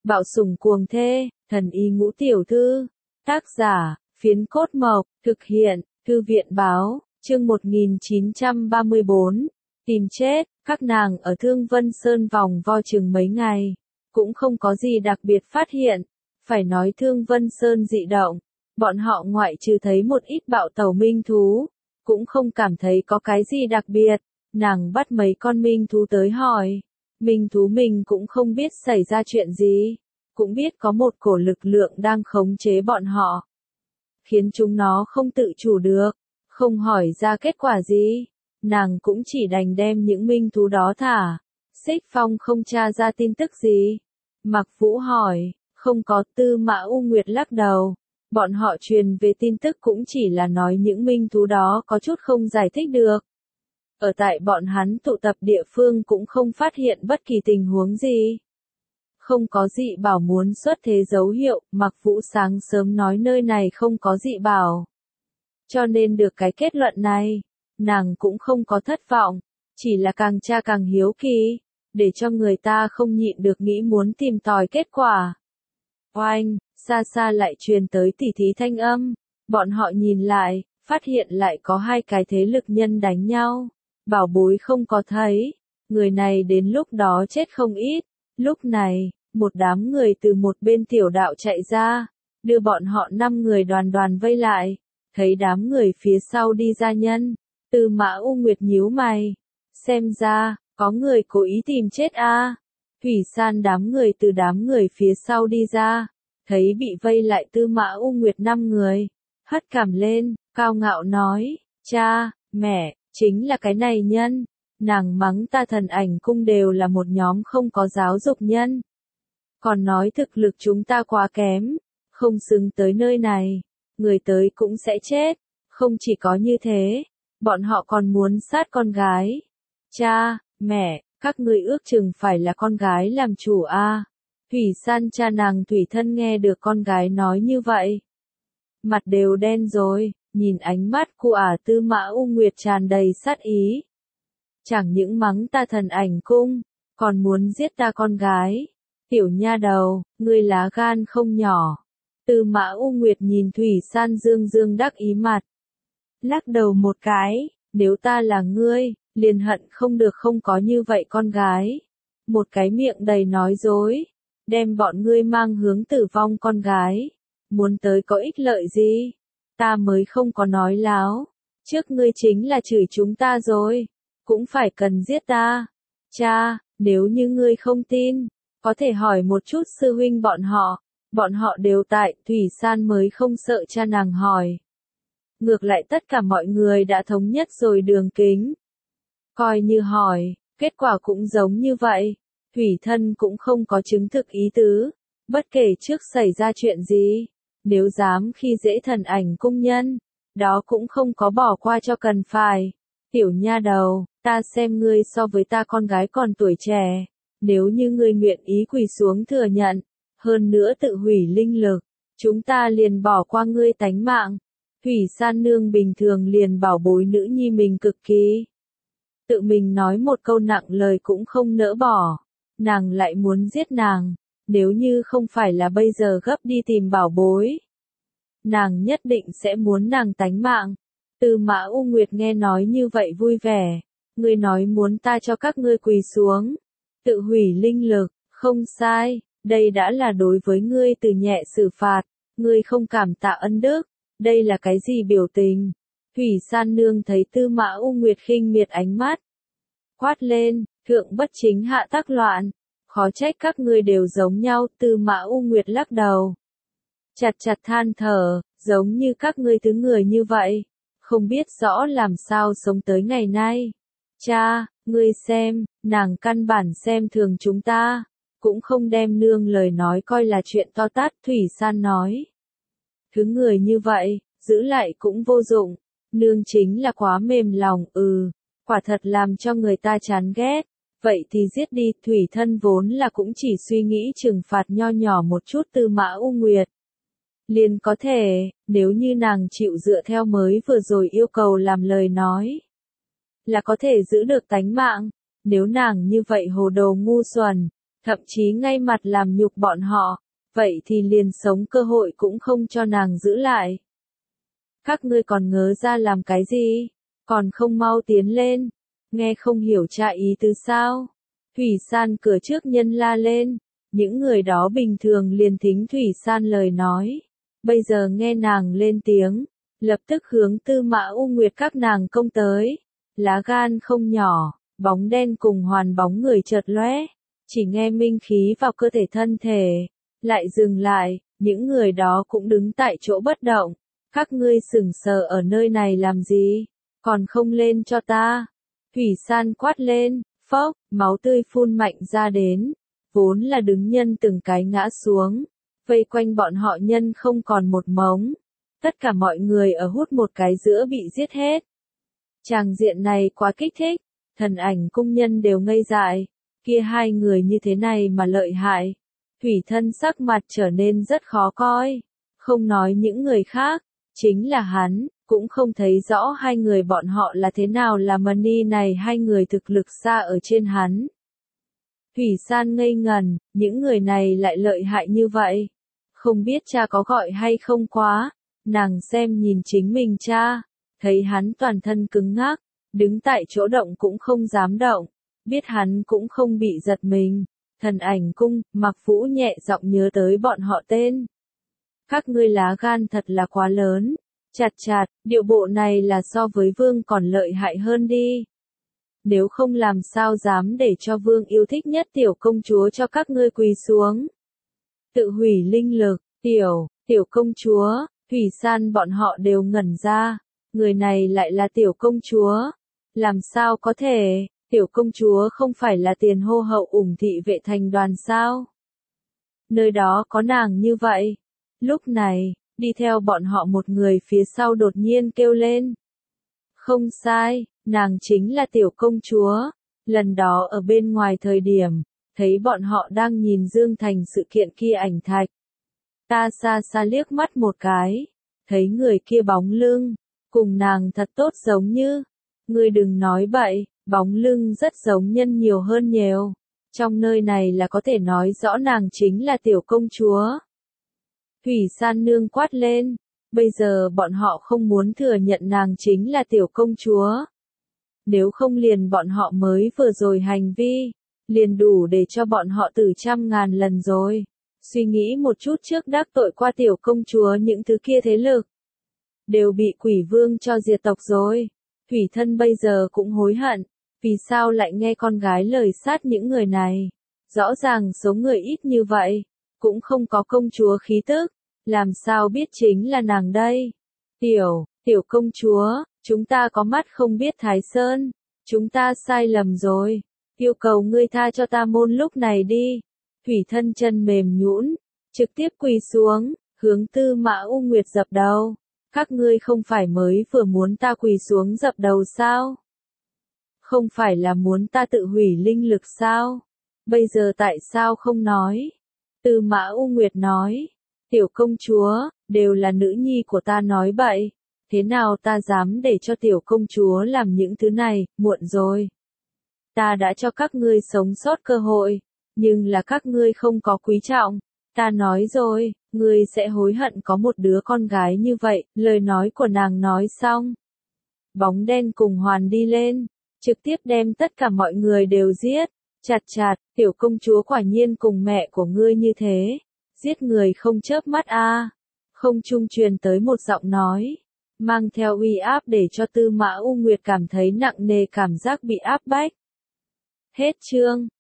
Bạo sủng cuồng thê, thần y ngũ tiểu thư. Tác giả, Phiến Cốt Mộc, thực hiện, Thư viện báo, chương 1934. Tìm chết, các nàng ở Thương Vân Sơn vòng vo chừng mấy ngày, cũng không có gì đặc biệt phát hiện. Phải nói Thương Vân Sơn dị động, bọn họ ngoại trừ thấy một ít bạo tẩu minh thú, cũng không cảm thấy có cái gì đặc biệt. Nàng bắt mấy con minh thú tới hỏi, minh thú mình cũng không biết xảy ra chuyện gì, cũng biết có một cổ lực lượng đang khống chế bọn họ, khiến chúng nó không tự chủ được, không hỏi ra kết quả gì. Nàng cũng chỉ đành đem những minh thú đó thả. Xích Phong không tra ra tin tức gì. Mặc Vũ hỏi, không có. Tư Mã U Nguyệt lắc đầu. Bọn họ truyền về tin tức cũng chỉ là nói những minh thú đó có chút không giải thích được. Ở tại bọn hắn tụ tập địa phương cũng không phát hiện bất kỳ tình huống gì. Không có dị bảo muốn xuất thế dấu hiệu. Mặc Vũ sáng sớm nói nơi này không có dị bảo. Cho nên được cái kết luận này, nàng cũng không có thất vọng, chỉ là càng tra càng hiếu kỳ, để cho người ta không nhịn được nghĩ muốn tìm tòi kết quả. Oanh, xa xa lại truyền tới tỉ thí thanh âm, bọn họ nhìn lại, phát hiện lại có hai cái thế lực nhân đánh nhau, bảo bối không có thấy, người này đến lúc đó chết không ít. Lúc này, một đám người từ một bên tiểu đạo chạy ra, đưa bọn họ 5 người đoàn đoàn vây lại. Thấy đám người phía sau đi ra nhân, Tư Mã U Nguyệt nhíu mày, xem ra, có người cố ý tìm chết a. Thủy San đám người từ đám người phía sau đi ra, thấy bị vây lại Tư Mã U Nguyệt 5 người, hất cằm lên, cao ngạo nói, cha, mẹ, chính là cái này nhân, nàng mắng ta Thần Ảnh Cung đều là một nhóm không có giáo dục nhân. Còn nói thực lực chúng ta quá kém, không xứng tới nơi này. Người tới cũng sẽ chết. Không chỉ có như thế, bọn họ còn muốn sát con gái. Cha, mẹ, các ngươi ước chừng phải là con gái làm chủ a. Thủy San cha nàng Thủy Thân nghe được con gái nói như vậy, mặt đều đen rồi, nhìn ánh mắt của Tư Mã U Nguyệt tràn đầy sát ý. Chẳng những mắng ta Thần Ảnh Cung, còn muốn giết ta con gái. Tiểu nha đầu, ngươi lá gan không nhỏ. Tư Mã U Nguyệt nhìn Thủy San dương dương đắc ý mặt, lắc đầu một cái, nếu ta là ngươi, liền hận không được không có như vậy con gái. Một cái miệng đầy nói dối, đem bọn ngươi mang hướng tử vong con gái. Muốn tới có ích lợi gì? Ta mới không có nói láo. Trước ngươi chính là chửi chúng ta rồi, cũng phải cần giết ta. Cha, nếu như ngươi không tin, có thể hỏi một chút sư huynh bọn họ đều tại. Thủy San mới không sợ cha nàng hỏi. Ngược lại tất cả mọi người đã thống nhất rồi đường kính. Coi như hỏi, kết quả cũng giống như vậy. Thủy Thân cũng không có chứng thực ý tứ. Bất kể trước xảy ra chuyện gì, nếu dám khi dễ Thần Ảnh Cung nhân, đó cũng không có bỏ qua cho cần phải. Tiểu nha đầu, ta xem ngươi so với ta con gái còn tuổi trẻ. Nếu như ngươi nguyện ý quỳ xuống thừa nhận, hơn nữa tự hủy linh lực, chúng ta liền bỏ qua ngươi tánh mạng. Thủy San nương bình thường liền bảo bối nữ nhi mình cực kỳ. Tự mình nói một câu nặng lời cũng không nỡ bỏ. Nàng lại muốn giết nàng, nếu như không phải là bây giờ gấp đi tìm bảo bối, nàng nhất định sẽ muốn nàng tánh mạng. Tư Mã U Nguyệt nghe nói như vậy vui vẻ. Ngươi nói muốn ta cho các ngươi quỳ xuống, tự hủy linh lực, không sai. Đây đã là đối với ngươi từ nhẹ xử phạt, ngươi không cảm tạ ân đức, đây là cái gì biểu tình? Thủy San nương thấy Tư Mã U Nguyệt khinh miệt ánh mắt, quát lên, thượng bất chính hạ tắc loạn, khó trách các ngươi đều giống nhau. Tư Mã U Nguyệt lắc đầu, chặt chặt than thở, giống như các ngươi thứ người như vậy, không biết rõ làm sao sống tới ngày nay. Cha, ngươi xem, nàng căn bản xem thường chúng ta. Cũng không đem nương lời nói coi là chuyện to tát. Thủy San nói, thứ người như vậy, giữ lại cũng vô dụng, nương chính là quá mềm lòng. Quả thật làm cho người ta chán ghét, vậy thì giết đi. Thủy Thân vốn là cũng chỉ suy nghĩ trừng phạt nho nhỏ một chút Tư Mã U Nguyệt, liền có thể, nếu như nàng chịu dựa theo mới vừa rồi yêu cầu làm lời nói, là có thể giữ được tánh mạng. Nếu nàng như vậy hồ đồ ngu xuẩn, thậm chí ngay mặt làm nhục bọn họ, vậy thì liền sống cơ hội cũng không cho nàng giữ lại. Các ngươi còn ngớ ra làm cái gì? Còn không mau tiến lên. Nghe không hiểu cha ý tứ sao? Thủy San cửa trước nhân la lên. Những người đó bình thường liền thính Thủy San lời nói. Bây giờ nghe nàng lên tiếng, lập tức hướng Tư Mã U Nguyệt các nàng công tới. Lá gan không nhỏ, bóng đen cùng hoàn bóng người chợt lóe, chỉ nghe minh khí vào cơ thể thân thể, lại dừng lại, những người đó cũng đứng tại chỗ bất động. Các ngươi sững sờ ở nơi này làm gì? Còn không lên cho ta. Thủy San quát lên, phốc, máu tươi phun mạnh ra đến, vốn là đứng nhân từng cái ngã xuống, vây quanh bọn họ nhân không còn một mống. Tất cả mọi người ở hút một cái giữa bị giết hết. Tràng diện này quá kích thích, Thần Ảnh cung nhân đều ngây dại, kia hai người như thế này mà lợi hại. Thủy Thân sắc mặt trở nên rất khó coi, không nói những người khác, chính là hắn, cũng không thấy rõ hai người bọn họ là thế nào là Mani này hai người thực lực xa ở trên hắn. Thủy San ngây ngần, những người này lại lợi hại như vậy. Không biết cha có gọi hay không quá, nàng xem nhìn chính mình cha, thấy hắn toàn thân cứng ngắc, đứng tại chỗ động cũng không dám động, biết hắn cũng không bị giật mình. Thần Ảnh cung, Mặc Vũ nhẹ giọng nhớ tới bọn họ tên. Các ngươi lá gan thật là quá lớn, chặt chặt, điệu bộ này là so với vương còn lợi hại hơn đi. Nếu không làm sao dám để cho vương yêu thích nhất tiểu công chúa cho các ngươi quỳ xuống. Tự hủy linh lực, tiểu công chúa, Thủy San bọn họ đều ngẩn ra, người này lại là tiểu công chúa. Làm sao có thể, tiểu công chúa không phải là tiền hô hậu ủng thị vệ thành đoàn sao? Nơi đó có nàng như vậy. Lúc này, đi theo bọn họ một người phía sau đột nhiên kêu lên. Không sai, nàng chính là tiểu công chúa. Lần đó ở bên ngoài thời điểm, thấy bọn họ đang nhìn Dương Thành sự kiện kia ảnh thạch. Ta xa xa liếc mắt một cái, thấy người kia bóng lưng, cùng nàng thật tốt giống như. Ngươi đừng nói bậy, bóng lưng rất giống nhân nhiều hơn nhiều. Trong nơi này là có thể nói rõ nàng chính là tiểu công chúa. Thủy San nương quát lên, bây giờ bọn họ không muốn thừa nhận nàng chính là tiểu công chúa. Nếu không liền bọn họ mới vừa rồi hành vi, liền đủ để cho bọn họ tử 100.000 lần rồi. Suy nghĩ một chút trước đắc tội qua tiểu công chúa những thứ kia thế lực. Đều bị quỷ vương cho diệt tộc rồi. Thủy Thân bây giờ cũng hối hận, vì sao lại nghe con gái lời sát những người này. Rõ ràng số người ít như vậy, cũng không có công chúa khí tức, làm sao biết chính là nàng đây. Tiểu công chúa, chúng ta có mắt không biết Thái Sơn, chúng ta sai lầm rồi, yêu cầu ngươi tha cho ta môn lúc này đi. Thủy Thân chân mềm nhũn, trực tiếp quỳ xuống, hướng Tư Mã U Nguyệt dập đầu. Các ngươi không phải mới vừa muốn ta quỳ xuống dập đầu sao? Không phải là muốn ta tự hủy linh lực sao? Bây giờ tại sao không nói? Tư Mã U Nguyệt nói, tiểu công chúa, đều là nữ nhi của ta nói bậy. Thế nào ta dám để cho tiểu công chúa làm những thứ này, muộn rồi. Ta đã cho các ngươi sống sót cơ hội, nhưng là các ngươi không có quý trọng. Ta nói rồi, ngươi sẽ hối hận có một đứa con gái như vậy, lời nói của nàng nói xong. Bóng đen cùng hoàn đi lên, trực tiếp đem tất cả mọi người đều giết. Chặt chặt, tiểu công chúa quả nhiên cùng mẹ của ngươi như thế. Giết người không chớp mắt a. Không trung truyền tới một giọng nói, mang theo uy áp để cho Tư Mã U Nguyệt cảm thấy nặng nề cảm giác bị áp bách. Hết chương.